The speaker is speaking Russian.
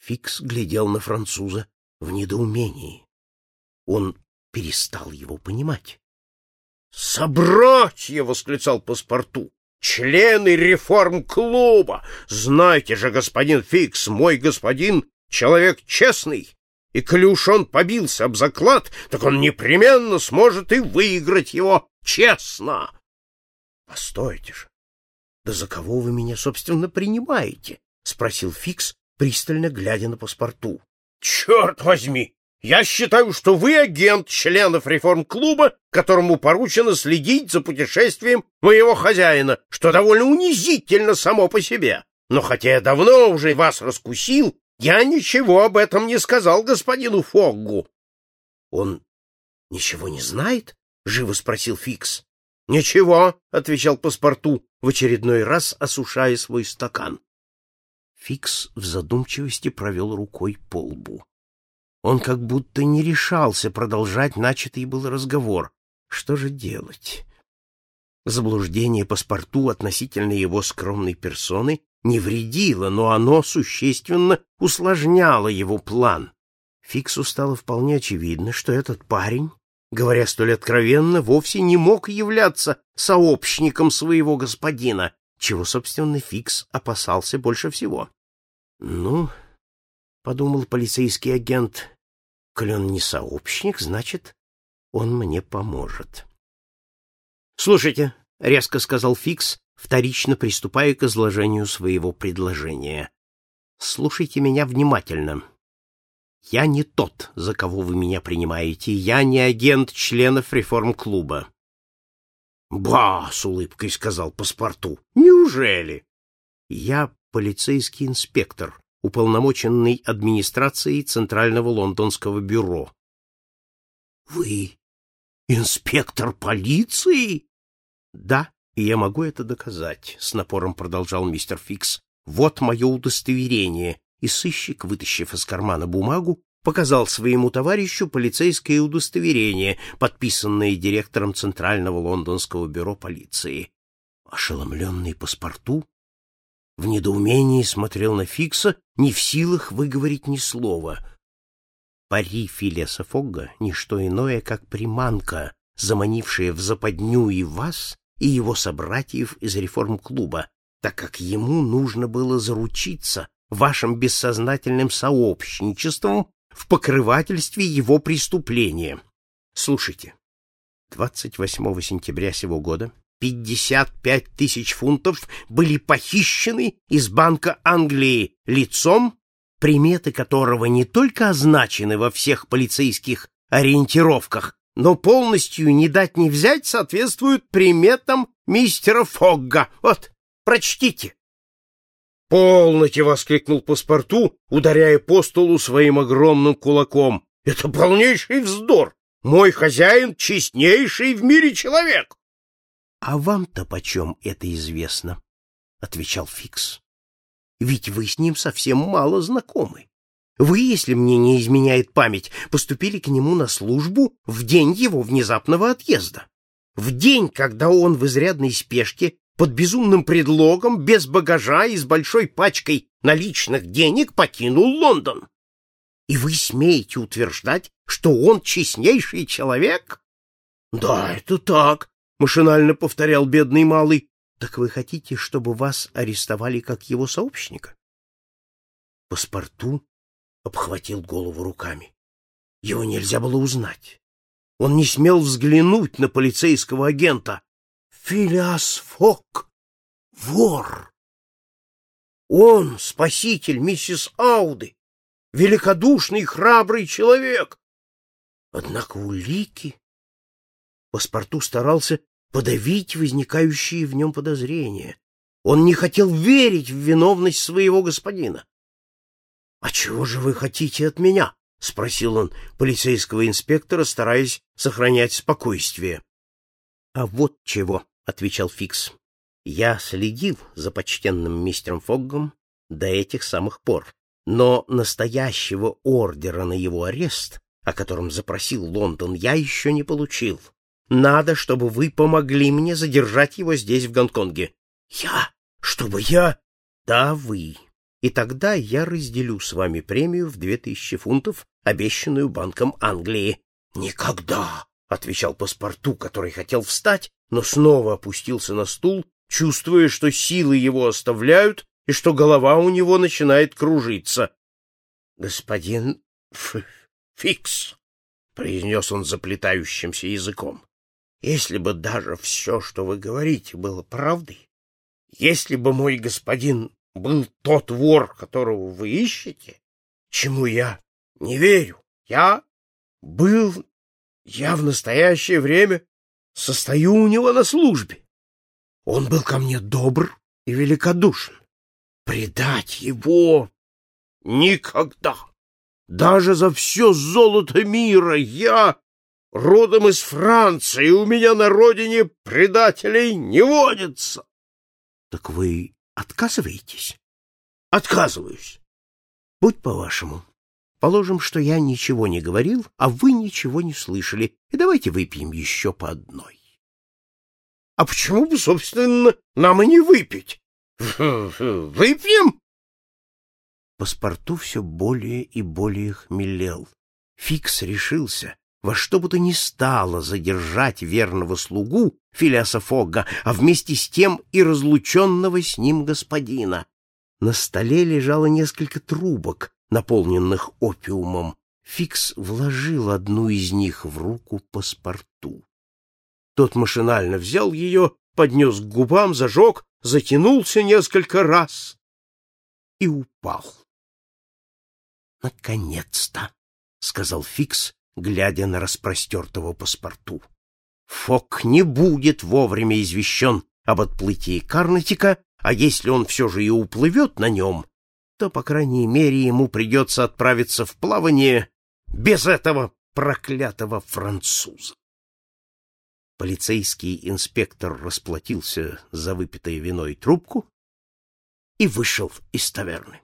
Фикс глядел на француза в недоумении. Он перестал его понимать. «Собратья!» — восклицал паспорту. «Члены реформ-клуба! Знаете же, господин Фикс, мой господин — человек честный, и коли уж он побился об заклад, так он непременно сможет и выиграть его честно!» «Постойте же! Да за кого вы меня, собственно, принимаете?» — спросил Фикс, пристально глядя на паспорту. «Черт возьми! Я считаю, что вы агент членов реформ-клуба, которому поручено следить за путешествием моего хозяина, что довольно унизительно само по себе. Но хотя я давно уже вас раскусил, я ничего об этом не сказал господину Фоггу». «Он ничего не знает?» — живо спросил Фикс. «Ничего», — отвечал паспорту, в очередной раз осушая свой стакан. Фикс в задумчивости провел рукой по лбу. Он как будто не решался продолжать начатый был разговор. Что же делать? Заблуждение паспорту относительно его скромной персоны не вредило, но оно существенно усложняло его план. Фиксу стало вполне очевидно, что этот парень, говоря столь откровенно, вовсе не мог являться сообщником своего господина, чего, собственно, Фикс опасался больше всего. «Ну, — подумал полицейский агент, — коли он не сообщник, значит, он мне поможет». «Слушайте, — резко сказал Фикс, вторично приступая к изложению своего предложения, — слушайте меня внимательно. Я не тот, за кого вы меня принимаете, я не агент членов реформ-клуба». «Ба!» — с улыбкой сказал паспорту. «Неужели?» «Я полицейский инспектор, уполномоченный администрацией Центрального лондонского бюро». «Вы инспектор полиции?» «Да, и я могу это доказать», — с напором продолжал мистер Фикс. «Вот мое удостоверение». И сыщик, вытащив из кармана бумагу, показал своему товарищу полицейское удостоверение, подписанное директором Центрального лондонского бюро полиции. Ошеломленный паспорту в недоумении смотрел на Фикса, не в силах выговорить ни слова. Пари Филеса Фогга — ничто иное, как приманка, заманившая в западню и вас, и его собратьев из реформ-клуба, так как ему нужно было заручиться вашим бессознательным сообщничеством в покрывательстве его преступления. Слушайте, 28 сентября сего года 55 тысяч фунтов были похищены из Банка Англии лицом, приметы которого не только означены во всех полицейских ориентировках, но полностью не дать не взять соответствуют приметам мистера Фогга. Вот, прочтите. «Полноте!» — воскликнул паспорту, ударяя по столу своим огромным кулаком. «Это полнейший вздор! Мой хозяин — честнейший в мире человек!» «А вам-то почем это известно?» — отвечал Фикс. «Ведь вы с ним совсем мало знакомы. Вы, если мне не изменяет память, поступили к нему на службу в день его внезапного отъезда. В день, когда он в изрядной спешке, под безумным предлогом, без багажа и с большой пачкой наличных денег покинул Лондон. И вы смеете утверждать, что он честнейший человек?» «Да, это так», — машинально повторял бедный малый. «Так вы хотите, чтобы вас арестовали как его сообщника?» Паспорту обхватил голову руками. Его нельзя было узнать. Он не смел взглянуть на полицейского агента. Филиас Фогг — вор. Он — спаситель миссис Ауды, великодушный и храбрый человек. Однако улики... Паспорту старался подавить возникающие в нем подозрения. Он не хотел верить в виновность своего господина. «А чего же вы хотите от меня?» — спросил он полицейского инспектора, стараясь сохранять спокойствие. «А вот чего», — отвечал Фикс. «Я следил за почтенным мистером Фоггом до этих самых пор, но настоящего ордера на его арест, о котором запросил Лондон, я еще не получил. Надо, чтобы вы помогли мне задержать его здесь, в Гонконге». «Я? Чтобы я?» «Да, вы. и тогда я разделю с вами премию в 2000 фунтов, обещанную Банком Англии. — Никогда! — отвечал паспорту, который хотел встать, но снова опустился на стул, чувствуя, что силы его оставляют и что голова у него начинает кружиться. — Господин Фикс, — произнес он заплетающимся языком, — если бы даже все, что вы говорите, было правдой, если бы мой господин был тот вор, которого вы ищете, чему я не верю, я в настоящее время состою у него на службе. Он был ко мне добр и великодушен. Предать его никогда! Даже за все золото мира я родом из Франции, у меня на родине предателей не водится. — Так вы отказываетесь? — Отказываюсь. — Будь по-вашему. Положим, что я ничего не говорил, а вы ничего не слышали, и давайте выпьем еще по одной. — А почему бы, собственно, нам и не выпить? — Выпьем? Паспорту все более и более хмелел. Фикс решился во что бы то ни стало задержать верного слугу Филиаса Фогга, а вместе с тем и разлученного с ним господина. На столе лежало несколько трубок, наполненных опиумом. Фикс вложил одну из них в руку паспорту. Тот машинально взял ее, поднес к губам, зажег, затянулся несколько раз и упал. «Наконец-то!» — сказал Фикс, глядя на распростертого паспорту. «Фог не будет вовремя извещен об отплытии Карнатика, а если он все же и уплывет на нем, то, по крайней мере, ему придется отправиться в плавание без этого проклятого француза». Полицейский инспектор расплатился за выпитое вино и трубку и вышел из таверны.